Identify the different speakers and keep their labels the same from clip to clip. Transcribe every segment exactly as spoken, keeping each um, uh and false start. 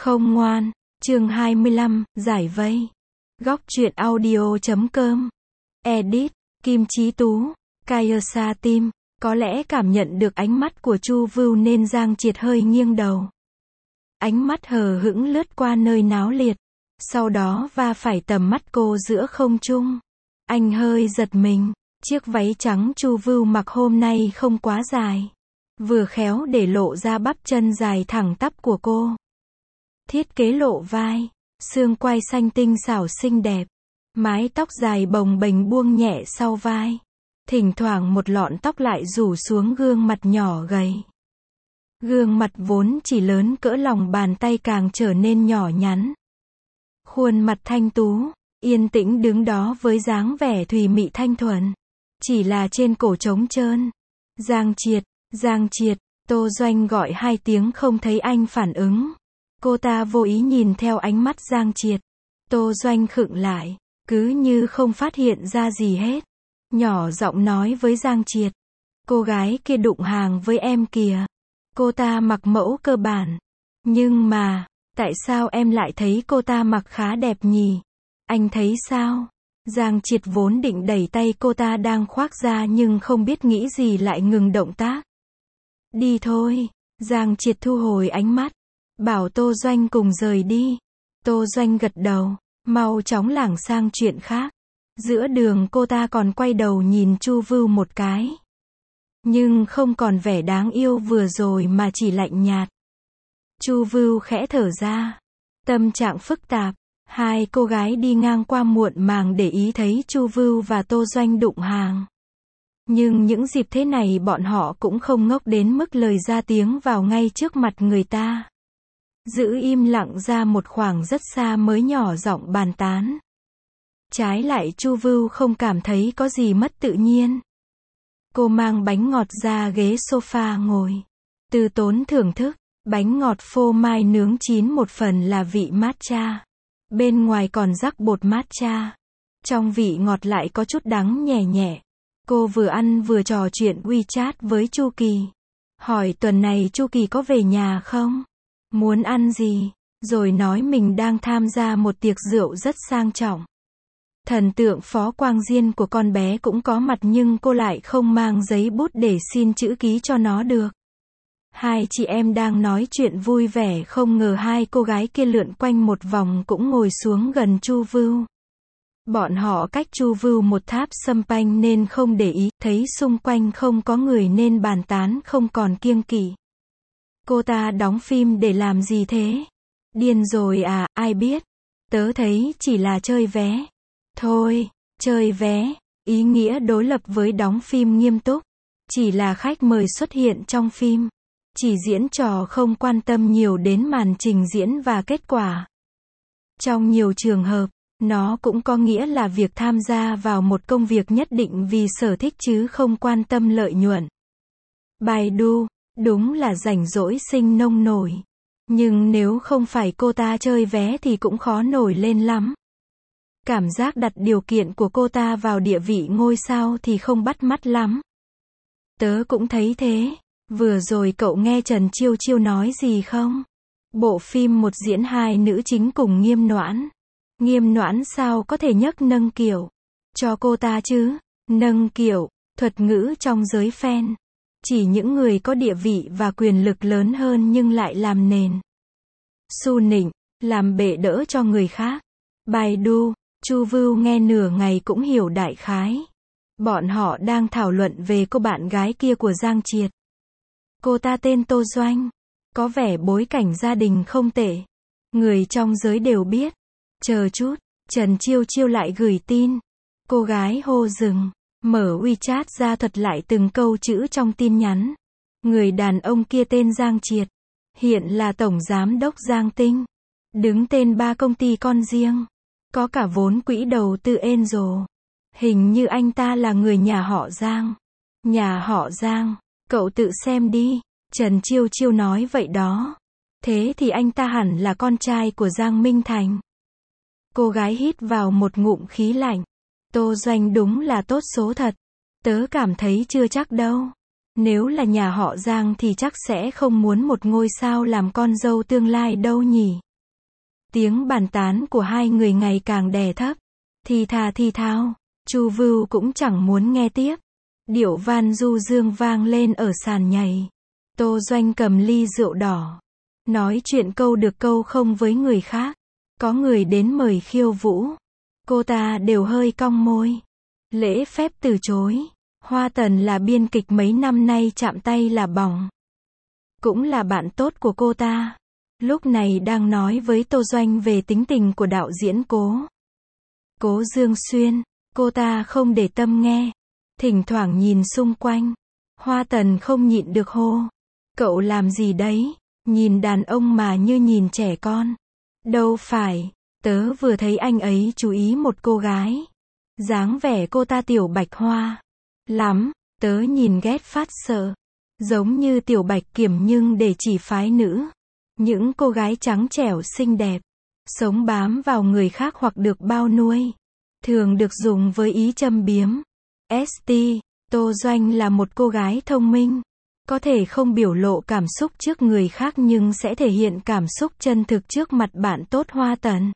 Speaker 1: Không ngoan, chương hai mươi lăm, giải vây. Góc truyện audio chấm com. Edit, Kim Chí Tú, Kaysa Tim. Có lẽ cảm nhận được ánh mắt của Chu Vưu nên Giang Triệt hơi nghiêng đầu. Ánh mắt hờ hững lướt qua nơi náo liệt. Sau đó va phải tầm mắt cô giữa không trung. Anh hơi giật mình. Chiếc váy trắng Chu Vưu mặc hôm nay không quá dài. Vừa khéo để lộ ra bắp chân dài thẳng tắp của cô. Thiết kế lộ vai, xương quai xanh tinh xảo xinh đẹp. Mái tóc dài bồng bềnh buông nhẹ sau vai. Thỉnh thoảng một lọn tóc lại rủ xuống gương mặt nhỏ gầy. Gương mặt vốn chỉ lớn cỡ lòng bàn tay càng trở nên nhỏ nhắn. Khuôn mặt thanh tú, yên tĩnh đứng đó với dáng vẻ thùy mị thanh thuần. Chỉ là trên cổ trống trơn. Giang Triệt, Giang Triệt, Tô Doanh gọi hai tiếng không thấy anh phản ứng. Cô ta vô ý nhìn theo ánh mắt Giang Triệt. Tô Doanh khựng lại, cứ như không phát hiện ra gì hết. Nhỏ giọng nói với Giang Triệt. Cô gái kia đụng hàng với em kìa. Cô ta mặc mẫu cơ bản. Nhưng mà, tại sao em lại thấy cô ta mặc khá đẹp nhỉ? Anh thấy sao? Giang Triệt vốn định đẩy tay cô ta đang khoác ra nhưng không biết nghĩ gì lại ngừng động tác. Đi thôi. Giang Triệt thu hồi ánh mắt. Bảo Tô Doanh cùng rời đi. Tô Doanh gật đầu, mau chóng lảng sang chuyện khác. Giữa đường cô ta còn quay đầu nhìn Chu Vưu một cái. Nhưng không còn vẻ đáng yêu vừa rồi mà chỉ lạnh nhạt. Chu Vưu khẽ thở ra. Tâm trạng phức tạp. Hai cô gái đi ngang qua muộn màng để ý thấy Chu Vưu và Tô Doanh đụng hàng. Nhưng những dịp thế này bọn họ cũng không ngốc đến mức lời ra tiếng vào ngay trước mặt người ta. Giữ im lặng ra một khoảng rất xa mới nhỏ giọng bàn tán. Trái lại Chu Vưu không cảm thấy có gì mất tự nhiên. Cô mang bánh ngọt ra ghế sofa ngồi. Từ tốn thưởng thức, bánh ngọt phô mai nướng chín một phần là vị matcha. Bên ngoài còn rắc bột matcha. Trong vị ngọt lại có chút đắng nhẹ nhẹ. Cô vừa ăn vừa trò chuyện WeChat với Chu Kỳ. Hỏi tuần này Chu Kỳ có về nhà không? Muốn ăn gì? Rồi nói mình đang tham gia một tiệc rượu rất sang trọng. Thần tượng Phó Quang Diên của con bé cũng có mặt nhưng cô lại không mang giấy bút để xin chữ ký cho nó được. Hai chị em đang nói chuyện vui vẻ không ngờ hai cô gái kia lượn quanh một vòng cũng ngồi xuống gần Chu Vưu. Bọn họ cách Chu Vưu một tháp sâm panh nên không để ý, thấy xung quanh không có người nên bàn tán không còn kiêng kỵ. Cô ta đóng phim để làm gì thế? Điên rồi à, ai biết? Tớ thấy chỉ là chơi vé. Thôi, chơi vé, ý nghĩa đối lập với đóng phim nghiêm túc. Chỉ là khách mời xuất hiện trong phim. Chỉ diễn trò không quan tâm nhiều đến màn trình diễn và kết quả. Trong nhiều trường hợp, nó cũng có nghĩa là việc tham gia vào một công việc nhất định vì sở thích chứ không quan tâm lợi nhuận. Baidu, đúng là rảnh rỗi sinh nông nổi. Nhưng nếu không phải cô ta chơi vé thì cũng khó nổi lên lắm. Cảm giác đặt điều kiện của cô ta vào địa vị ngôi sao thì không bắt mắt lắm. Tớ cũng thấy thế. Vừa rồi cậu nghe Trần Chiêu Chiêu nói gì không? Bộ phim một diễn hai nữ chính cùng Nghiêm Noãn. Nghiêm Noãn sao có thể nhấc nâng kiểu cho cô ta chứ? Nâng kiểu, thuật ngữ trong giới fan. Chỉ những người có địa vị và quyền lực lớn hơn nhưng lại làm nền. Su nịnh, làm bệ đỡ cho người khác. Baidu, Chu Vưu nghe nửa ngày cũng hiểu đại khái. Bọn họ đang thảo luận về cô bạn gái kia của Giang Triệt. Cô ta tên Tô Doanh. Có vẻ bối cảnh gia đình không tệ. Người trong giới đều biết. Chờ chút, Trần Chiêu Chiêu lại gửi tin. Cô gái hô dừng. Mở WeChat ra thuật lại từng câu chữ trong tin nhắn. Người đàn ông kia tên Giang Triệt. Hiện là Tổng Giám đốc Giang Tinh. Đứng tên ba công ty con riêng. Có cả vốn quỹ đầu tư Angel. Hình như anh ta là người nhà họ Giang. Nhà họ Giang. Cậu tự xem đi. Trần Chiêu Chiêu nói vậy đó. Thế thì anh ta hẳn là con trai của Giang Minh Thành. Cô gái hít vào một ngụm khí lạnh. Tô Doanh đúng là tốt số thật. Tớ cảm thấy chưa chắc đâu. Nếu là nhà họ Giang thì chắc sẽ không muốn một ngôi sao làm con dâu tương lai đâu nhỉ. Tiếng bàn tán của hai người ngày càng đè thấp. Thì thà thì thao. Chu Vưu cũng chẳng muốn nghe tiếp. Điệu van du dương vang lên ở sàn nhảy. Tô Doanh cầm ly rượu đỏ. Nói chuyện câu được câu không với người khác. Có người đến mời khiêu vũ. Cô ta đều hơi cong môi. Lễ phép từ chối. Hoa Tần là biên kịch mấy năm nay chạm tay là bỏng. Cũng là bạn tốt của cô ta. Lúc này đang nói với Tô Doanh về tính tình của đạo diễn Cố. Cố Dương Xuyên. Cô ta không để tâm nghe. Thỉnh thoảng nhìn xung quanh. Hoa Tần không nhịn được hô. Cậu làm gì đấy? Nhìn đàn ông mà như nhìn trẻ con. Đâu phải, tớ vừa thấy anh ấy chú ý một cô gái. Dáng vẻ cô ta tiểu bạch hoa. Lắm, tớ nhìn ghét phát sợ. Giống như tiểu bạch kiểm nhưng để chỉ phái nữ. Những cô gái trắng trẻo xinh đẹp. Sống bám vào người khác hoặc được bao nuôi. Thường được dùng với ý châm biếm. ét tê, Tô Doanh là một cô gái thông minh. Có thể không biểu lộ cảm xúc trước người khác nhưng sẽ thể hiện cảm xúc chân thực trước mặt bạn tốt Hoa Tần.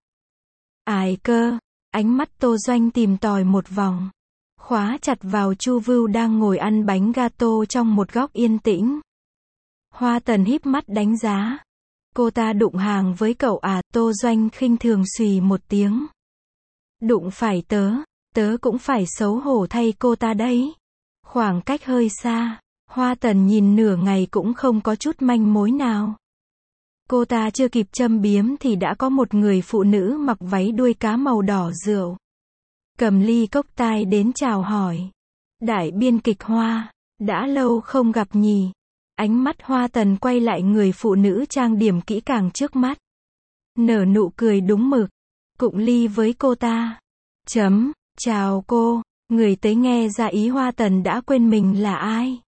Speaker 1: Ai cơ, ánh mắt Tô Doanh tìm tòi một vòng. Khóa chặt vào Chu Vưu đang ngồi ăn bánh gato trong một góc yên tĩnh. Hoa Tần híp mắt đánh giá. Cô ta đụng hàng với cậu à? Tô Doanh khinh thường xùy một tiếng. Đụng phải tớ, tớ cũng phải xấu hổ thay cô ta đấy. Khoảng cách hơi xa. Hoa Tần nhìn nửa ngày cũng không có chút manh mối nào. Cô ta chưa kịp châm biếm thì đã có một người phụ nữ mặc váy đuôi cá màu đỏ rượu. Cầm ly cốc tai đến chào hỏi. Đại biên kịch Hoa, đã lâu không gặp nhỉ. Ánh mắt Hoa Tần quay lại người phụ nữ trang điểm kỹ càng trước mắt. Nở nụ cười đúng mực. Cụng ly với cô ta. Chấm, chào cô. Người tới nghe ra ý Hoa Tần đã quên mình là ai.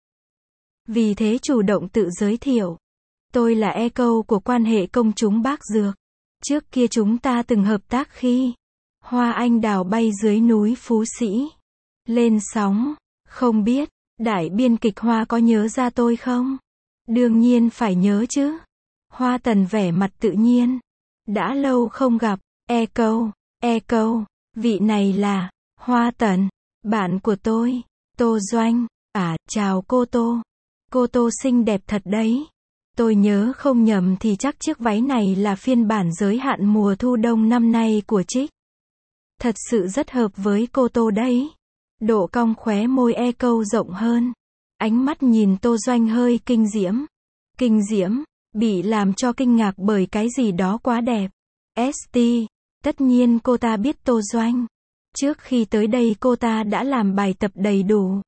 Speaker 1: Vì thế chủ động tự giới thiệu. Tôi là Echo của quan hệ công chúng Bác Dược. Trước kia chúng ta từng hợp tác khi Hoa Anh Đào bay dưới núi Phú Sĩ. Lên sóng. Không biết, đại biên kịch Hoa có nhớ ra tôi không? Đương nhiên phải nhớ chứ. Hoa Tần vẻ mặt tự nhiên. Đã lâu không gặp. Echo, Echo, vị này là Hoa Tần, bạn của tôi, Tô Doanh. À, chào cô Tô. Cô Tô xinh đẹp thật đấy. Tôi nhớ không nhầm thì chắc chiếc váy này là phiên bản giới hạn mùa thu đông năm nay của Trích. Thật sự rất hợp với cô Tô đấy. Độ cong khóe môi Echo rộng hơn. Ánh mắt nhìn Tô Doanh hơi kinh diễm. Kinh diễm, bị làm cho kinh ngạc bởi cái gì đó quá đẹp. ét tê, tất nhiên cô ta biết Tô Doanh. Trước khi tới đây cô ta đã làm bài tập đầy đủ.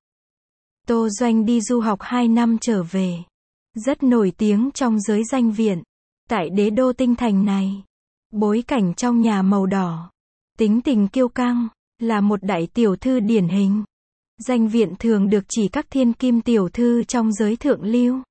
Speaker 1: Tô Doanh đi du học hai năm trở về. Rất nổi tiếng trong giới danh viện. Tại đế đô tinh thành này. Bối cảnh trong nhà màu đỏ. Tính tình kiêu căng. Là một đại tiểu thư điển hình. Danh viện thường được chỉ các thiên kim tiểu thư trong giới thượng lưu.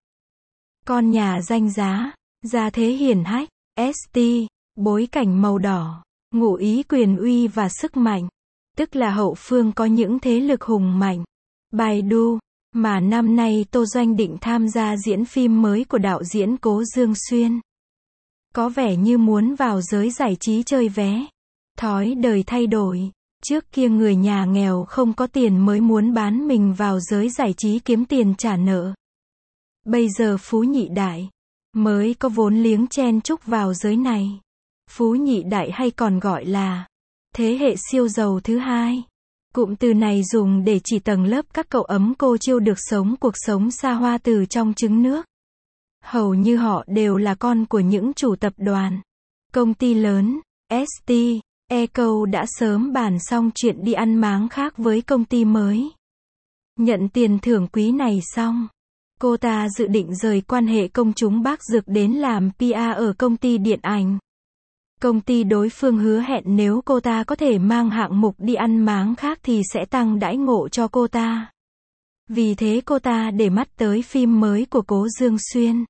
Speaker 1: Con nhà danh giá. Gia thế hiển hách. ét tê. Bối cảnh màu đỏ. Ngụ ý quyền uy và sức mạnh. Tức là hậu phương có những thế lực hùng mạnh. Baidu. Mà năm nay Tô Doanh định tham gia diễn phim mới của đạo diễn Cố Dương Xuyên. Có vẻ như muốn vào giới giải trí chơi vé. Thói đời thay đổi. Trước kia người nhà nghèo không có tiền mới muốn bán mình vào giới giải trí kiếm tiền trả nợ. Bây giờ phú nhị đại. Mới có vốn liếng chen chúc vào giới này. Phú nhị đại hay còn gọi là thế hệ siêu giàu thứ hai. Cụm từ này dùng để chỉ tầng lớp các cậu ấm cô chiêu được sống cuộc sống xa hoa từ trong trứng nước. Hầu như họ đều là con của những chủ tập đoàn, công ty lớn. ét tê, Echo đã sớm bàn xong chuyện đi ăn máng khác với công ty mới. Nhận tiền thưởng quý này xong, cô ta dự định rời quan hệ công chúng Bác Dược đến làm pê e ở công ty điện ảnh. Công ty đối phương hứa hẹn nếu cô ta có thể mang hạng mục đi ăn máng khác thì sẽ tăng đãi ngộ cho cô ta. Vì thế cô ta để mắt tới phim mới của Cố Dương Xuyên.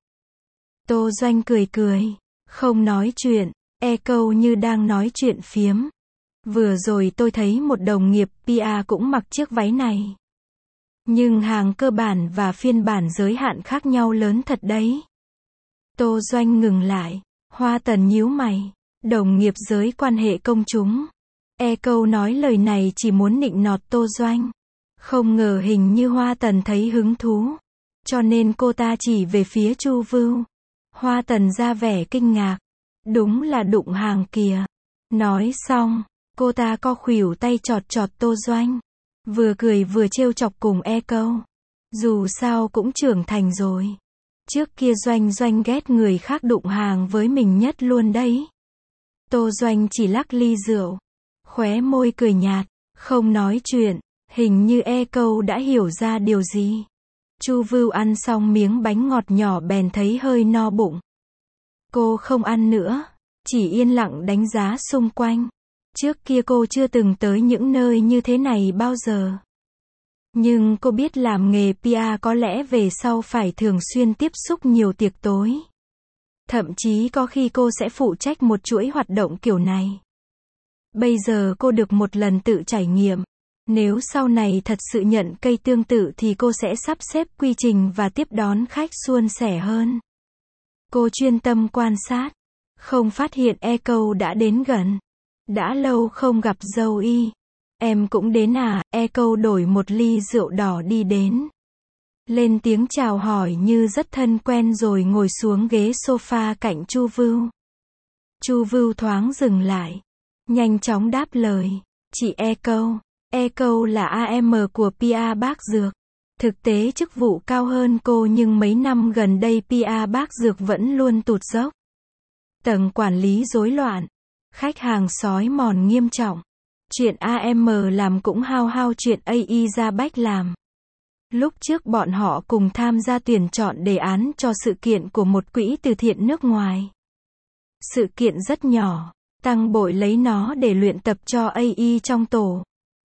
Speaker 1: Tô Doanh cười cười, không nói chuyện, Echo như đang nói chuyện phiếm. Vừa rồi tôi thấy một đồng nghiệp pê e cũng mặc chiếc váy này. Nhưng hàng cơ bản và phiên bản giới hạn khác nhau lớn thật đấy. Tô Doanh ngừng lại, Hoa Tần nhíu mày. Đồng nghiệp giới quan hệ công chúng. Echo nói lời này chỉ muốn nịnh nọt Tô Doanh. Không ngờ hình như Hoa Tần thấy hứng thú. Cho nên cô ta chỉ về phía Chu Vưu. Hoa Tần ra vẻ kinh ngạc. Đúng là đụng hàng kìa. Nói xong, cô ta co khuỷu tay chọt chọt Tô Doanh. Vừa cười vừa trêu chọc cùng Echo. Dù sao cũng trưởng thành rồi. Trước kia Doanh Doanh ghét người khác đụng hàng với mình nhất luôn đấy. Tô Doanh chỉ lắc ly rượu. Khóe môi cười nhạt, không nói chuyện. Hình như Echo đã hiểu ra điều gì. Chu Vưu ăn xong miếng bánh ngọt nhỏ bèn thấy hơi no bụng. Cô không ăn nữa, chỉ yên lặng đánh giá xung quanh. Trước kia cô chưa từng tới những nơi như thế này bao giờ. Nhưng cô biết làm nghề pê e rờ có lẽ về sau phải thường xuyên tiếp xúc nhiều tiệc tối. Thậm chí có khi cô sẽ phụ trách một chuỗi hoạt động kiểu này. Bây giờ cô được một lần tự trải nghiệm. Nếu sau này thật sự nhận cây tương tự thì cô sẽ sắp xếp quy trình và tiếp đón khách suôn sẻ hơn. Cô chuyên tâm quan sát. Không phát hiện Echo đã đến gần. Đã lâu không gặp Zoe. Em cũng đến à? Echo đổi một ly rượu đỏ đi đến. Lên tiếng chào hỏi như rất thân quen rồi ngồi xuống ghế sofa cạnh Chu Vưu. Chu Vưu thoáng dừng lại. Nhanh chóng đáp lời. Chị Echo. Echo là a em của pê e rờ Bác Dược. Thực tế chức vụ cao hơn cô nhưng mấy năm gần đây pê e rờ Bác Dược vẫn luôn tụt dốc. Tầng quản lý rối loạn. Khách hàng sói mòn nghiêm trọng. Chuyện a em làm cũng hao hao chuyện a i ra bách làm. Lúc trước bọn họ cùng tham gia tuyển chọn đề án cho sự kiện của một quỹ từ thiện nước ngoài. Sự kiện rất nhỏ, Tăng Bội lấy nó để luyện tập cho a i trong tổ.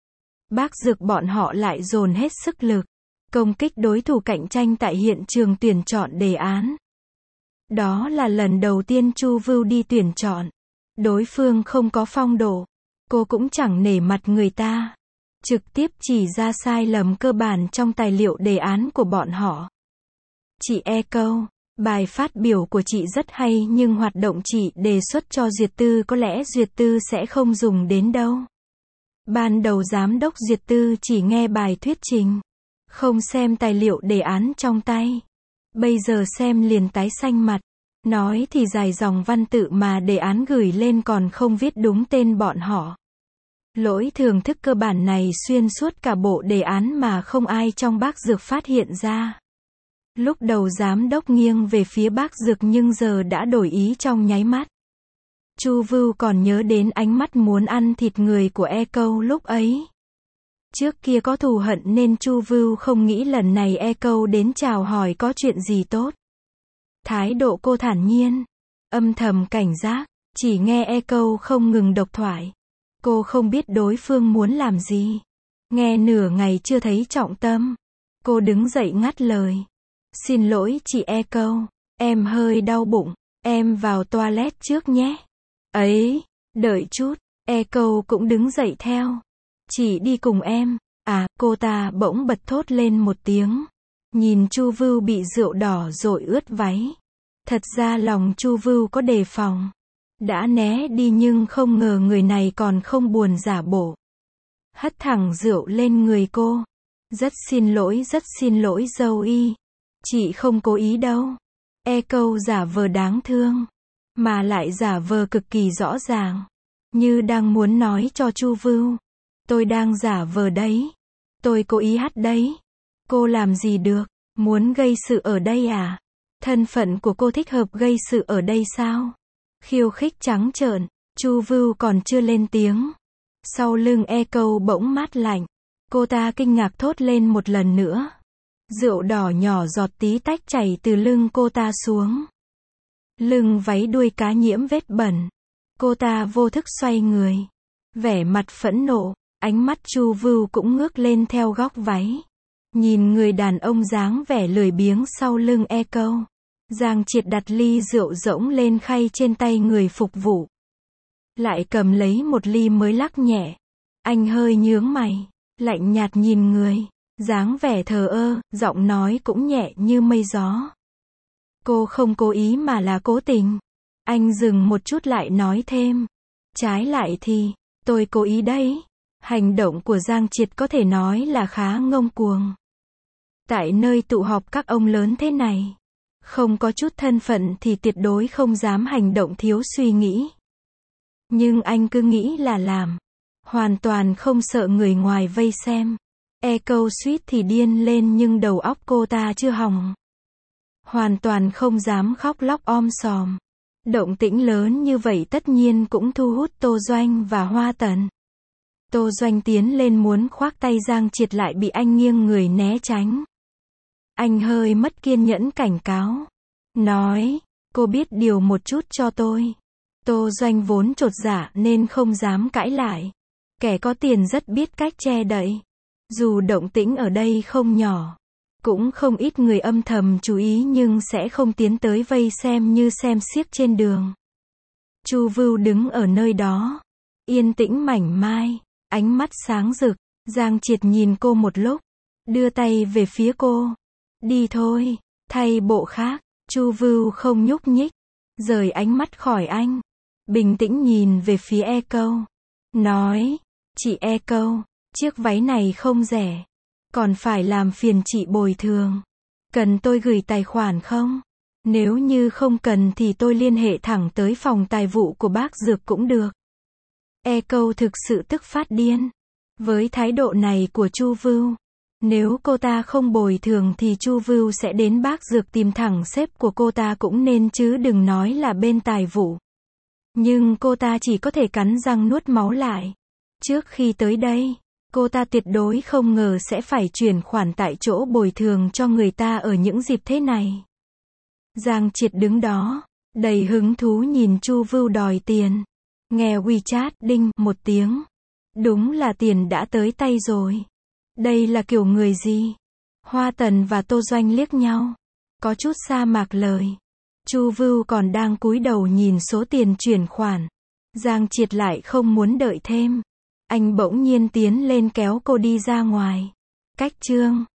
Speaker 1: Bác Dược bọn họ lại dồn hết sức lực, công kích đối thủ cạnh tranh tại hiện trường tuyển chọn đề án. Đó là lần đầu tiên Chu Vưu đi tuyển chọn. Đối phương không có phong độ. Cô cũng chẳng nể mặt người ta. Trực tiếp chỉ ra sai lầm cơ bản trong tài liệu đề án của bọn họ. Chị Echo, bài phát biểu của chị rất hay nhưng hoạt động chị đề xuất cho duyệt tư có lẽ duyệt tư sẽ không dùng đến đâu. Ban đầu giám đốc duyệt tư chỉ nghe bài thuyết trình, không xem tài liệu đề án trong tay. Bây giờ xem liền tái xanh mặt. Nói thì dài dòng văn tự mà đề án gửi lên còn không viết đúng tên bọn họ. Lỗi thường thức cơ bản này xuyên suốt cả bộ đề án mà không ai trong Bác Dược phát hiện ra. Lúc đầu giám đốc nghiêng về phía Bác Dược nhưng giờ đã đổi ý trong nháy mắt. Chu Vưu còn nhớ đến ánh mắt muốn ăn thịt người của Echo lúc ấy. Trước kia có thù hận nên Chu Vưu không nghĩ lần này Echo đến chào hỏi có chuyện gì tốt. Thái độ cô thản nhiên, âm thầm cảnh giác, chỉ nghe Echo không ngừng độc thoại. Cô không biết đối phương muốn làm gì. Nghe nửa ngày chưa thấy trọng tâm. Cô đứng dậy ngắt lời. Xin lỗi chị Echo, em hơi đau bụng, em vào toilet trước nhé. Ấy, đợi chút, Echo cũng đứng dậy theo. Chị đi cùng em. À, cô ta bỗng bật thốt lên một tiếng. Nhìn Chu Vưu bị rượu đỏ dội ướt váy. Thật ra lòng Chu Vưu có đề phòng. Đã né đi nhưng không ngờ người này còn không buồn giả bộ. Hất thẳng rượu lên người cô. Rất xin lỗi, rất xin lỗi Zoe. Chị không cố ý đâu. Echo giả vờ đáng thương. Mà lại giả vờ cực kỳ rõ ràng. Như đang muốn nói cho Chu Vưu. Tôi đang giả vờ đấy. Tôi cố ý hát đấy. Cô làm gì được? Muốn gây sự ở đây à? Thân phận của cô thích hợp gây sự ở đây sao? Khiêu khích trắng trợn. Chu Vưu còn chưa lên tiếng. Sau lưng Echo bỗng mát lạnh. Cô ta kinh ngạc thốt lên một lần nữa. Rượu đỏ nhỏ giọt tí tách chảy từ lưng cô ta xuống. Lưng váy đuôi cá nhiễm vết bẩn. Cô ta vô thức xoay người. Vẻ mặt phẫn nộ. Ánh mắt Chu Vưu cũng ngước lên theo góc váy. Nhìn người đàn ông dáng vẻ lười biếng sau lưng Echo. Giang Triệt đặt ly rượu rỗng lên khay trên tay người phục vụ. Lại cầm lấy một ly mới lắc nhẹ. Anh hơi nhướng mày. Lạnh nhạt nhìn người. Dáng vẻ thờ ơ, giọng nói cũng nhẹ như mây gió. Cô không cố ý mà là cố tình. Anh dừng một chút lại nói thêm. Trái lại thì, tôi cố ý đấy. Hành động của Giang Triệt có thể nói là khá ngông cuồng. Tại nơi tụ họp các ông lớn thế này, không có chút thân phận thì tuyệt đối không dám hành động thiếu suy nghĩ. Nhưng anh cứ nghĩ là làm. Hoàn toàn không sợ người ngoài vây xem. Echo suýt thì điên lên nhưng đầu óc cô ta chưa hỏng. Hoàn toàn không dám khóc lóc om sòm. Động tĩnh lớn như vậy tất nhiên cũng thu hút Tô Doanh và Hoa Tần. Tô Doanh tiến lên muốn khoác tay Giang Triệt lại bị anh nghiêng người né tránh. Anh hơi mất kiên nhẫn cảnh cáo. Nói, cô biết điều một chút cho tôi. Tô Doanh vốn chột dạ nên không dám cãi lại. Kẻ có tiền rất biết cách che đậy. Dù động tĩnh ở đây không nhỏ, cũng không ít người âm thầm chú ý nhưng sẽ không tiến tới vây xem như xem xiếc trên đường. Chu Vưu đứng ở nơi đó, yên tĩnh mảnh mai, ánh mắt sáng rực. Giang Triệt nhìn cô một lúc, đưa tay về phía cô. Đi thôi, thay bộ khác. Chu Vưu không nhúc nhích, rời ánh mắt khỏi anh, bình tĩnh nhìn về phía Echo. Nói, chị Echo, chiếc váy này không rẻ, còn phải làm phiền chị bồi thường. Cần tôi gửi tài khoản không? Nếu như không cần thì tôi liên hệ thẳng tới phòng tài vụ của bác Dược cũng được. Echo thực sự tức phát điên. Với thái độ này của Chu Vưu, nếu cô ta không bồi thường thì Chu Vưu sẽ đến bác Dược tìm thẳng sếp của cô ta cũng nên chứ đừng nói là bên tài vụ. Nhưng cô ta chỉ có thể cắn răng nuốt máu lại. Trước khi tới đây, cô ta tuyệt đối không ngờ sẽ phải chuyển khoản tại chỗ bồi thường cho người ta ở những dịp thế này. Giang Triệt đứng đó, đầy hứng thú nhìn Chu Vưu đòi tiền. Nghe WeChat đinh một tiếng. Đúng là tiền đã tới tay rồi. Đây là kiểu người gì? Hoa Tần và Tô Doanh liếc nhau, có chút sa mạc lời. Chu Vưu còn đang cúi đầu nhìn số tiền chuyển khoản. Giang Triệt lại không muốn đợi thêm. Anh bỗng nhiên tiến lên kéo cô đi ra ngoài. Cách chương